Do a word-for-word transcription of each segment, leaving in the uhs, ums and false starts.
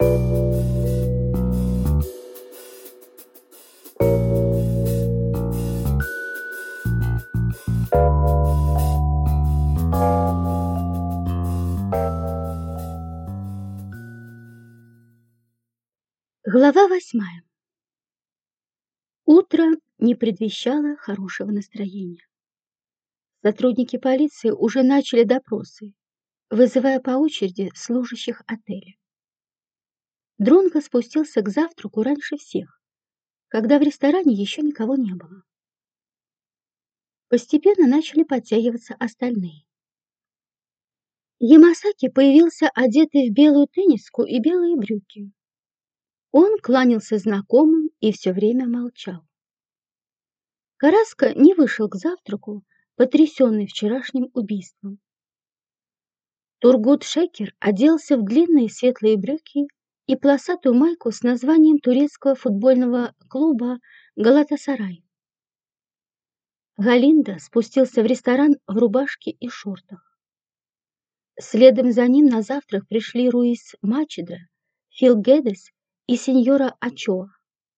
Глава восьмая. Утро не предвещало хорошего настроения. Сотрудники полиции уже начали допросы, вызывая по очереди служащих отеля. Дронго спустился к завтраку раньше всех, когда в ресторане еще никого не было. Постепенно начали подтягиваться остальные. Ямасаки появился одетый в белую тенниску и белые брюки. Он кланялся знакомым и все время молчал. Караска не вышел к завтраку, потрясенный вчерашним убийством. Тургут Шекер оделся в длинные светлые брюки и полосатую майку с названием турецкого футбольного клуба «Галатасарай». Галинда спустился в ресторан в рубашке и шортах. Следом за ним на завтрак пришли Руис Мачедра, Фил Гедес и сеньора Ачоа.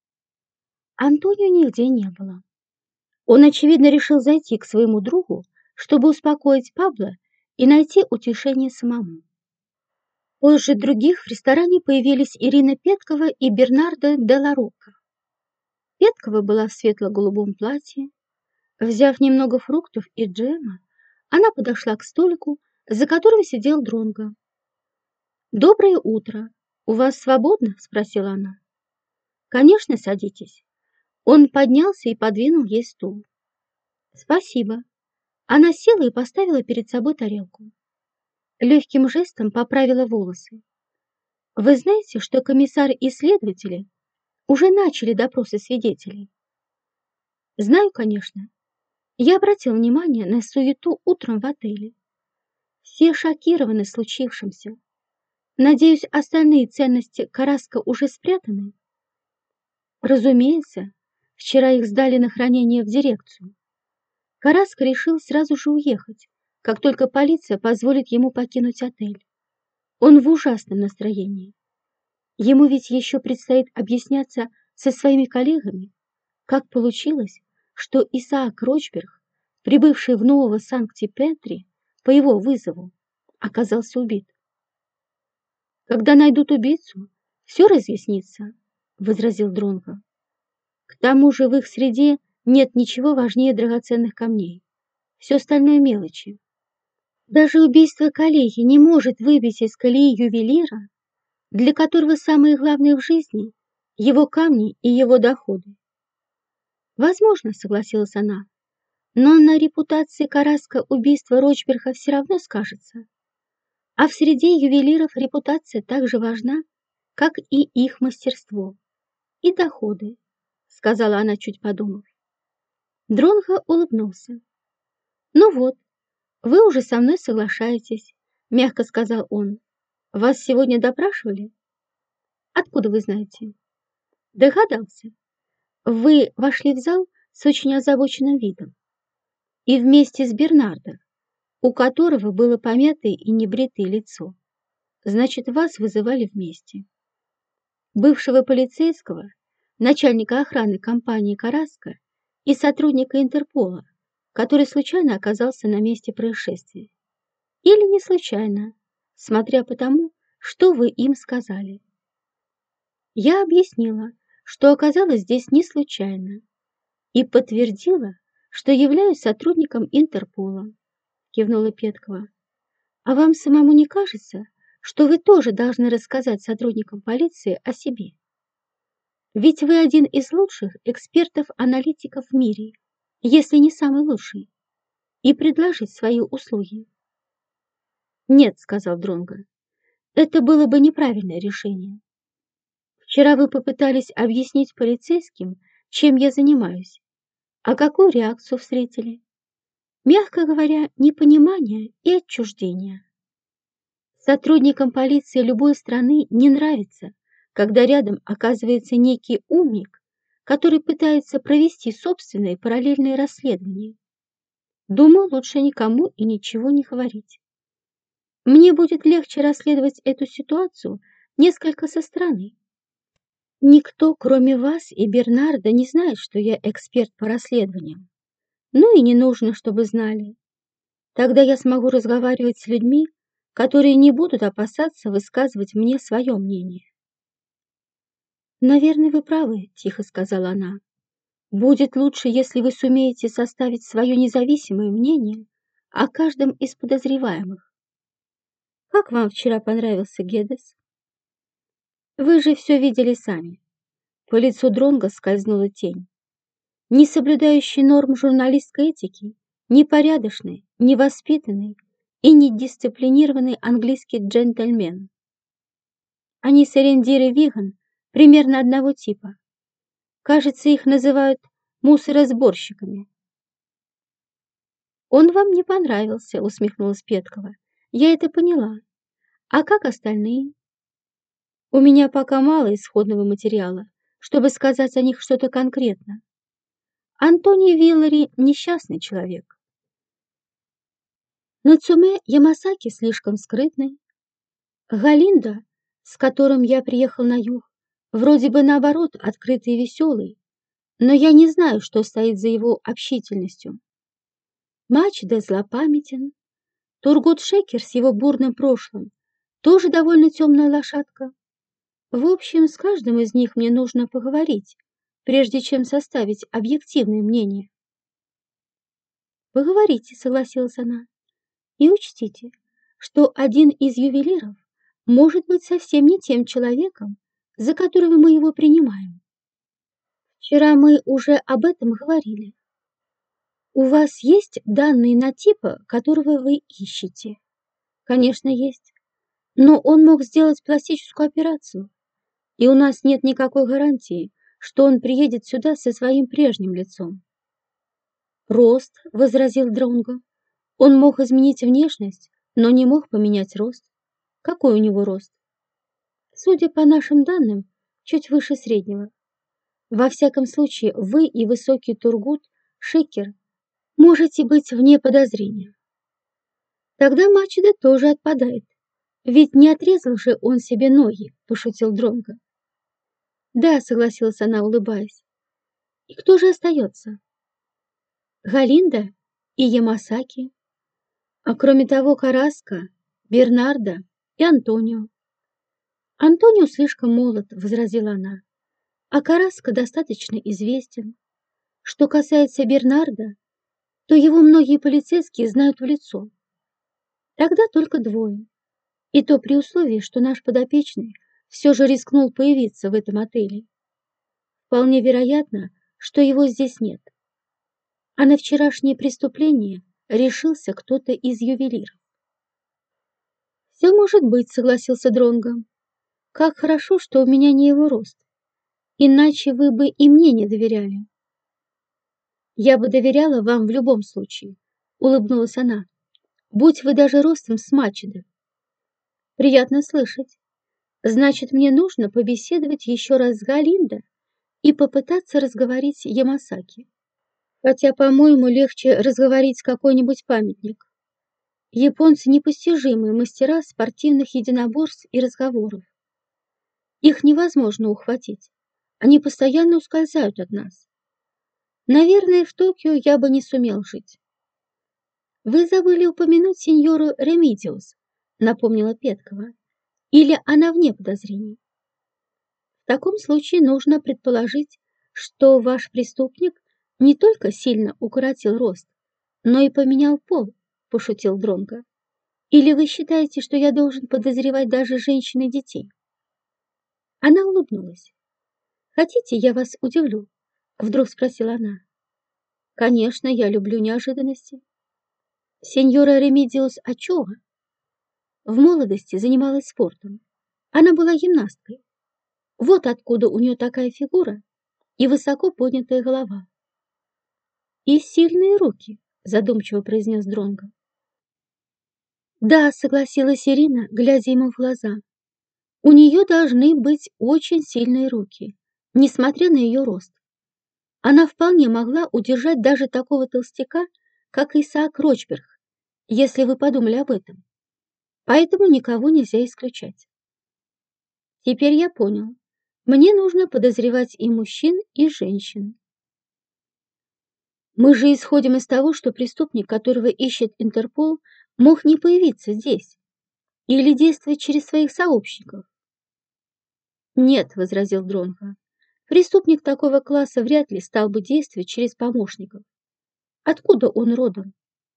Антонио нигде не было. Он, очевидно, решил зайти к своему другу, чтобы успокоить Пабло и найти утешение самому. Позже других в ресторане появились Ирина Петкова и Бернардо де ла Рока. Петкова была в светло-голубом платье. Взяв немного фруктов и джема, она подошла к столику, за которым сидел Дронго. «Доброе утро. У вас свободно?» – спросила она. «Конечно, садитесь». Он поднялся и подвинул ей стул. «Спасибо». Она села и поставила перед собой тарелку. Легким жестом поправила волосы. «Вы знаете, что комиссар и следователи уже начали допросы свидетелей?» «Знаю, конечно. Я обратил внимание на суету утром в отеле. Все шокированы случившимся. Надеюсь, остальные ценности Караска уже спрятаны?» «Разумеется. Вчера их сдали на хранение в дирекцию. Караска решил сразу же уехать, как только полиция позволит ему покинуть отель. Он в ужасном настроении. Ему ведь еще предстоит объясняться со своими коллегами, как получилось, что Исаак Рочберг, прибывший в Нового Санкт-Петри по его вызову, оказался убит. «Когда найдут убийцу, все разъяснится», — возразил Дронго. «К тому же в их среде нет ничего важнее драгоценных камней. Все остальное мелочи. Даже убийство коллеги не может выбить из колеи ювелира, для которого самое главное в жизни – его камни и его доходы». «Возможно», – согласилась она, – «но на репутации Караска убийство Рочберга все равно скажется. А в среде ювелиров репутация так же важна, как и их мастерство. И доходы», – сказала она, чуть подумав. Дронго улыбнулся. «Ну вот, вы уже со мной соглашаетесь», – мягко сказал он. «Вас сегодня допрашивали?» «Откуда вы знаете?» «Догадался. Вы вошли в зал с очень озабоченным видом. И вместе с Бернардо, у которого было помятое и небритое лицо. Значит, вас вызывали вместе. Бывшего полицейского, начальника охраны компании «Караска» и сотрудника Интерпола, который случайно оказался на месте происшествия. Или не случайно, смотря по тому, что вы им сказали. Я объяснила, что оказалась здесь не случайно, и подтвердила, что являюсь сотрудником Интерпола, кивнула Петкова. А вам самому не кажется, что вы тоже должны рассказать сотрудникам полиции о себе? Ведь вы один из лучших экспертов-аналитиков в мире, если не самый лучший, и предложить свои услуги. «Нет», — сказал Дронго, — «это было бы неправильное решение. Вчера вы попытались объяснить полицейским, чем я занимаюсь, а какую реакцию встретили? Мягко говоря, непонимание и отчуждение. Сотрудникам полиции любой страны не нравится, когда рядом оказывается некий умник, который пытается провести собственные параллельные расследования. Думаю, лучше никому и ничего не говорить. Мне будет легче расследовать эту ситуацию, несколько со стороны. Никто, кроме вас и Бернарда, не знает, что я эксперт по расследованиям. Ну и не нужно, чтобы знали. Тогда я смогу разговаривать с людьми, которые не будут опасаться высказывать мне свое мнение. «Наверное, вы правы», — тихо сказала она. «Будет лучше, если вы сумеете составить свое независимое мнение о каждом из подозреваемых. Как вам вчера понравился Гедес? Вы же все видели сами». По лицу Дронга скользнула тень. Не соблюдающий норм журналистской этики, непорядочный, невоспитанный и недисциплинированный английский джентльмен. Они с Эрендирой Виган примерно одного типа. Кажется, их называют мусоросборщиками. «Он вам не понравился», — усмехнулась Петкова. «Я это поняла. А как остальные?» «У меня пока мало исходного материала, чтобы сказать о них что-то конкретно. Антони Виллари — несчастный человек. Нацуме Ямасаки слишком скрытный. Галинда, с которым я приехал на юг, вроде бы наоборот открытый и веселый, но я не знаю, что стоит за его общительностью. Мачеда злопамятен. Тургут Шекер с его бурным прошлым тоже довольно темная лошадка. В общем, с каждым из них мне нужно поговорить, прежде чем составить объективное мнение. «Поговорите», — согласилась она, — «и учтите, что один из ювелиров может быть совсем не тем человеком, за которого мы его принимаем. Вчера мы уже об этом говорили. У вас есть данные на типа, которого вы ищете?» «Конечно, есть. Но он мог сделать пластическую операцию, и у нас нет никакой гарантии, что он приедет сюда со своим прежним лицом». «Рост», — возразил Дронго. «Он мог изменить внешность, но не мог поменять рост. Какой у него рост?» «Судя по нашим данным, чуть выше среднего. Во всяком случае, вы и высокий Тургут Шекер можете быть вне подозрения». «Тогда Мачеда тоже отпадает. Ведь не отрезал же он себе ноги», — пошутил Дронго. «Да», — согласилась она, улыбаясь. «И кто же остается?» «Галинда и Ямасаки. А кроме того, Караска, Бернарда и Антонио». «Антонио слишком молод», — возразила она, «а Караска достаточно известен. Что касается Бернарда, то его многие полицейские знают в лицо. Тогда только двое. И то при условии, что наш подопечный все же рискнул появиться в этом отеле. Вполне вероятно, что его здесь нет. А на вчерашнее преступление решился кто-то из ювелиров». «Все может быть», — согласился Дронго. «Как хорошо, что у меня не его рост. Иначе вы бы и мне не доверяли». «Я бы доверяла вам в любом случае», — улыбнулась она. «Будь вы даже ростом с Мачедо». «Приятно слышать. Значит, мне нужно побеседовать еще раз с Галиндо и попытаться разговорить Ямасаки. Хотя, по-моему, легче разговорить какой-нибудь памятник. Японцы непостижимые мастера спортивных единоборств и разговоров. Их невозможно ухватить. Они постоянно ускользают от нас. Наверное, в Токио я бы не сумел жить». «Вы забыли упомянуть сеньору Ремидиус», — напомнила Петкова. «Или она вне подозрений?» «В таком случае нужно предположить, что ваш преступник не только сильно укоротил рост, но и поменял пол», — пошутил Дронго. «Или вы считаете, что я должен подозревать даже женщин и детей?» Она улыбнулась. «Хотите, я вас удивлю?» — вдруг спросила она. «Конечно, я люблю неожиданности. Сеньора Ремидиус Ачова в молодости занималась спортом. Она была гимнасткой. Вот откуда у нее такая фигура и высоко поднятая голова». «И сильные руки», — задумчиво произнес Дронго. «Да», — согласилась Ирина, глядя ему в глаза. «У нее должны быть очень сильные руки, несмотря на ее рост. Она вполне могла удержать даже такого толстяка, как Исаак Рочберг, если вы подумали об этом. Поэтому никого нельзя исключать». Теперь я понял. Мне нужно подозревать и мужчин, и женщин. Мы же исходим из того, что преступник, которого ищет Интерпол, мог не появиться здесь или действовать через своих сообщников. Нет, возразил Дронго. Преступник такого класса вряд ли стал бы действовать через помощников. Откуда он родом?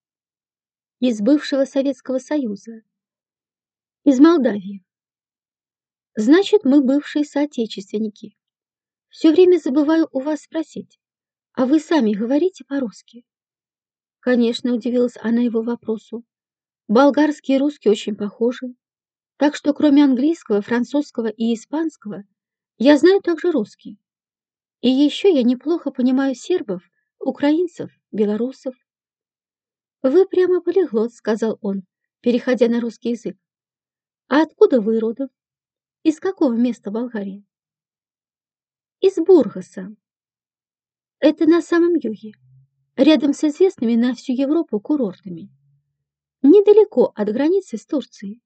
Из бывшего Советского Союза. Из Молдавии. Значит, мы бывшие соотечественники. Все время забываю у вас спросить, а вы сами говорите по-русски? Конечно, удивилась она его вопросу. Болгарский и русский очень похожи. Так что кроме английского, французского и испанского, я знаю также русский. И еще я неплохо понимаю сербов, украинцев, белорусов. Вы прямо полиглот, сказал он, переходя на русский язык. А откуда вы родом? Из какого места Болгарии? Из Бургаса. Это на самом юге, рядом с известными на всю Европу курортами. Недалеко от границы с Турцией.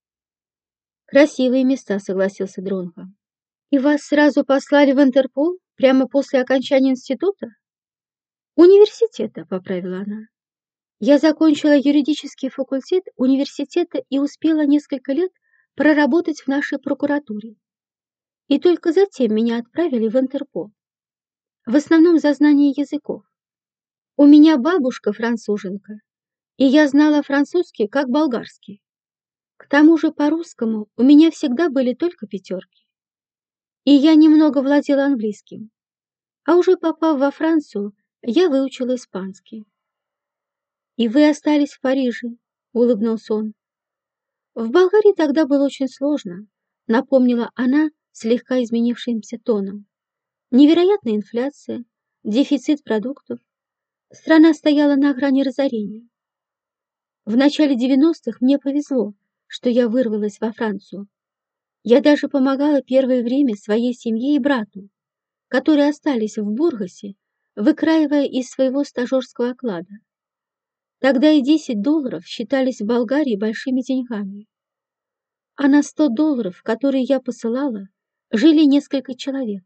Красивые места, согласился Дронго. И вас сразу послали в Интерпол прямо после окончания института? Университета, поправила она. Я закончила юридический факультет университета и успела несколько лет проработать в нашей прокуратуре. И только затем меня отправили в Интерпол. В основном за знание языков. У меня бабушка француженка, и я знала французский как болгарский. К тому же по-русскому у меня всегда были только пятерки. И я немного владела английским. А уже попав во Францию, я выучила испанский. «И вы остались в Париже», — улыбнулся он. «В Болгарии тогда было очень сложно», — напомнила она слегка изменившимся тоном. «Невероятная инфляция, дефицит продуктов. Страна стояла на грани разорения. В начале девяностых мне повезло, что я вырвалась во Францию. Я даже помогала первое время своей семье и брату, которые остались в Бургасе, выкраивая из своего стажерского оклада. Тогда и десять долларов считались в Болгарии большими деньгами. А на сто долларов, которые я посылала, жили несколько человек.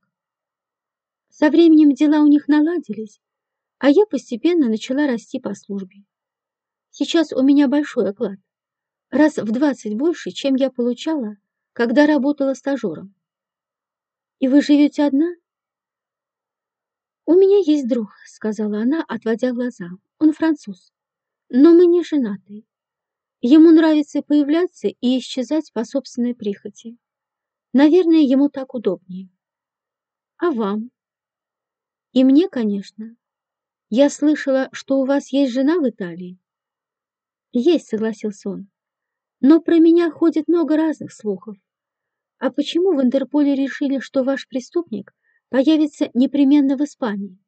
Со временем дела у них наладились, а я постепенно начала расти по службе. Сейчас у меня большой оклад, раз в двадцать больше, чем я получала, когда работала стажером. И вы живете одна? У меня есть друг, сказала она, отводя глаза. Он француз. Но мы не женаты. Ему нравится появляться и исчезать по собственной прихоти. Наверное, ему так удобнее. А вам? И мне, конечно. Я слышала, что у вас есть жена в Италии. Есть, согласился он. Но про меня ходит много разных слухов. А почему в Интерполе решили, что ваш преступник появится непременно в Испании?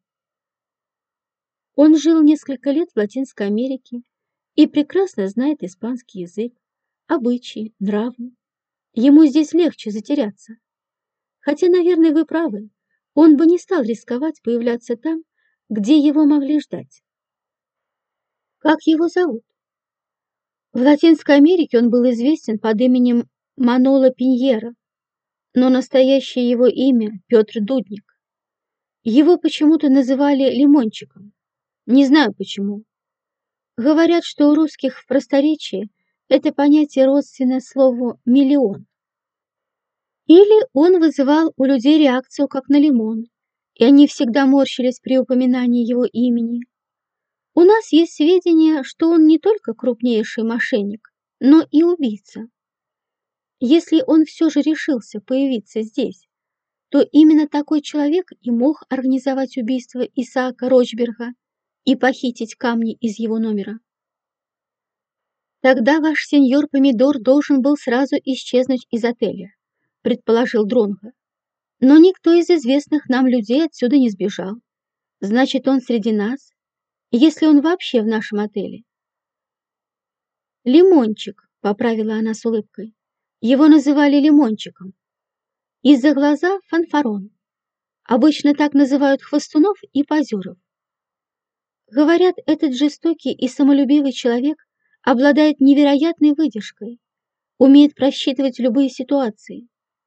Он жил несколько лет в Латинской Америке и прекрасно знает испанский язык, обычаи, нравы. Ему здесь легче затеряться. Хотя, наверное, вы правы, он бы не стал рисковать появляться там, где его могли ждать. Как его зовут? В Латинской Америке он был известен под именем Маноло Пиньеро, но настоящее его имя Петр Дудник. Его почему-то называли Лимончиком. Не знаю почему. Говорят, что у русских в просторечии это понятие родственное слову «миллион». Или он вызывал у людей реакцию как на лимон, и они всегда морщились при упоминании его имени. У нас есть сведения, что он не только крупнейший мошенник, но и убийца. Если он все же решился появиться здесь, то именно такой человек и мог организовать убийство Исаака Рочберга и похитить камни из его номера. Тогда ваш сеньор Помидор должен был сразу исчезнуть из отеля, предположил Дронго. Но никто из известных нам людей отсюда не сбежал. Значит, он среди нас, если он вообще в нашем отеле. Лимончик, поправила она с улыбкой. Его называли Лимончиком. Из-за глаза фанфарон. Обычно так называют хвостунов и позеров. Говорят, этот жестокий и самолюбивый человек обладает невероятной выдержкой, умеет просчитывать любые ситуации.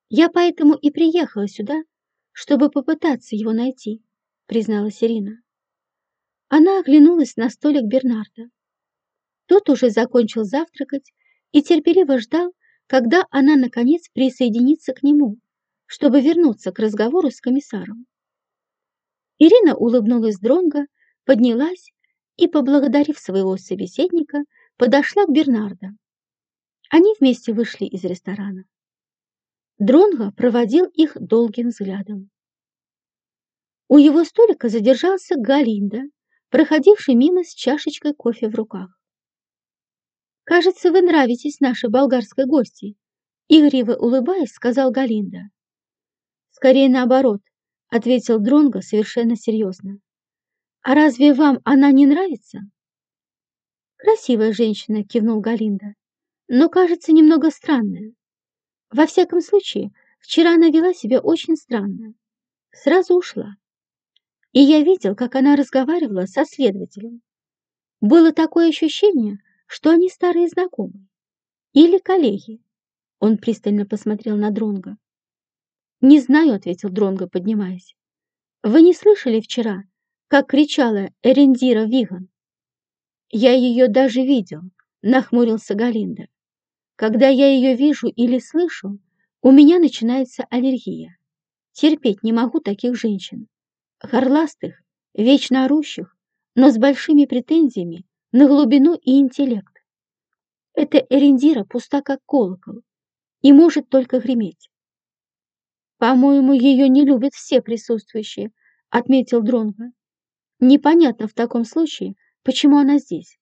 Я поэтому и приехала сюда, чтобы попытаться его найти, призналась Ирина. Она оглянулась на столик Бернарда. Тот уже закончил завтракать и терпеливо ждал, когда она, наконец, присоединится к нему, чтобы вернуться к разговору с комиссаром. Ирина улыбнулась Дронго, поднялась и, поблагодарив своего собеседника, подошла к Бернарду. Они вместе вышли из ресторана. Дронго проводил их долгим взглядом. У его столика задержался Галинда, проходивший мимо с чашечкой кофе в руках. «Кажется, вы нравитесь нашей болгарской гости», — игриво улыбаясь, сказал Галинда. «Скорее наоборот», — ответил Дронго совершенно серьезно. «А разве вам она не нравится?» «Красивая женщина», — кивнул Галинда, «но, кажется, немного странная. Во всяком случае, вчера она вела себя очень странно. Сразу ушла. И я видел, как она разговаривала со следователем. Было такое ощущение, что они старые знакомые. Или коллеги». Он пристально посмотрел на Дронго. «Не знаю», — ответил Дронго, поднимаясь. «Вы не слышали вчера, как кричала Эрендира Виган?» «Я ее даже видел», — нахмурился Галинда. «Когда я ее вижу или слышу, у меня начинается аллергия. Терпеть не могу таких женщин. Горластых, вечно орущих, но с большими претензиями на глубину и интеллект. Эта Эрендира пуста как колокол и может только греметь». «По-моему, ее не любят все присутствующие», — отметил Дронго. «Непонятно в таком случае, почему она здесь».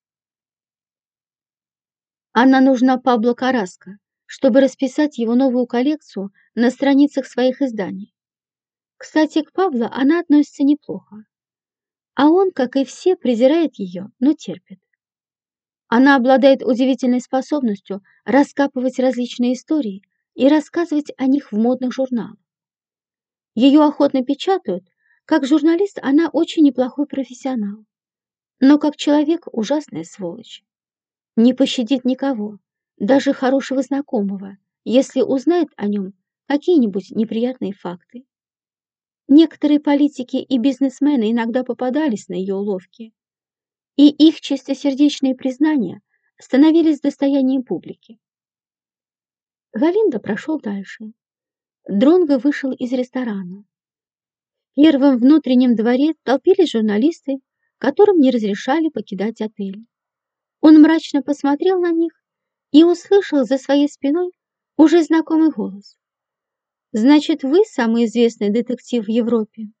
Она нужна Пабло Карраско, чтобы расписать его новую коллекцию на страницах своих изданий. Кстати, к Пабло она относится неплохо. А он, как и все, презирает ее, но терпит. Она обладает удивительной способностью раскапывать различные истории и рассказывать о них в модных журналах. Ее охотно печатают. Как журналист она очень неплохой профессионал, но как человек ужасная сволочь. Не пощадит никого, даже хорошего знакомого, если узнает о нем какие-нибудь неприятные факты. Некоторые политики и бизнесмены иногда попадались на ее уловки, и их чистосердечные признания становились достоянием публики. Галинда прошел дальше. Дронго вышел из ресторана. В первом внутреннем дворе толпились журналисты, которым не разрешали покидать отель. Он мрачно посмотрел на них и услышал за своей спиной уже знакомый голос. «Значит, вы самый известный детектив в Европе?»